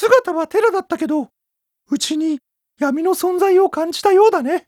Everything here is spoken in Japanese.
姿はテラだったけど、うちに闇の存在を感じたようだね。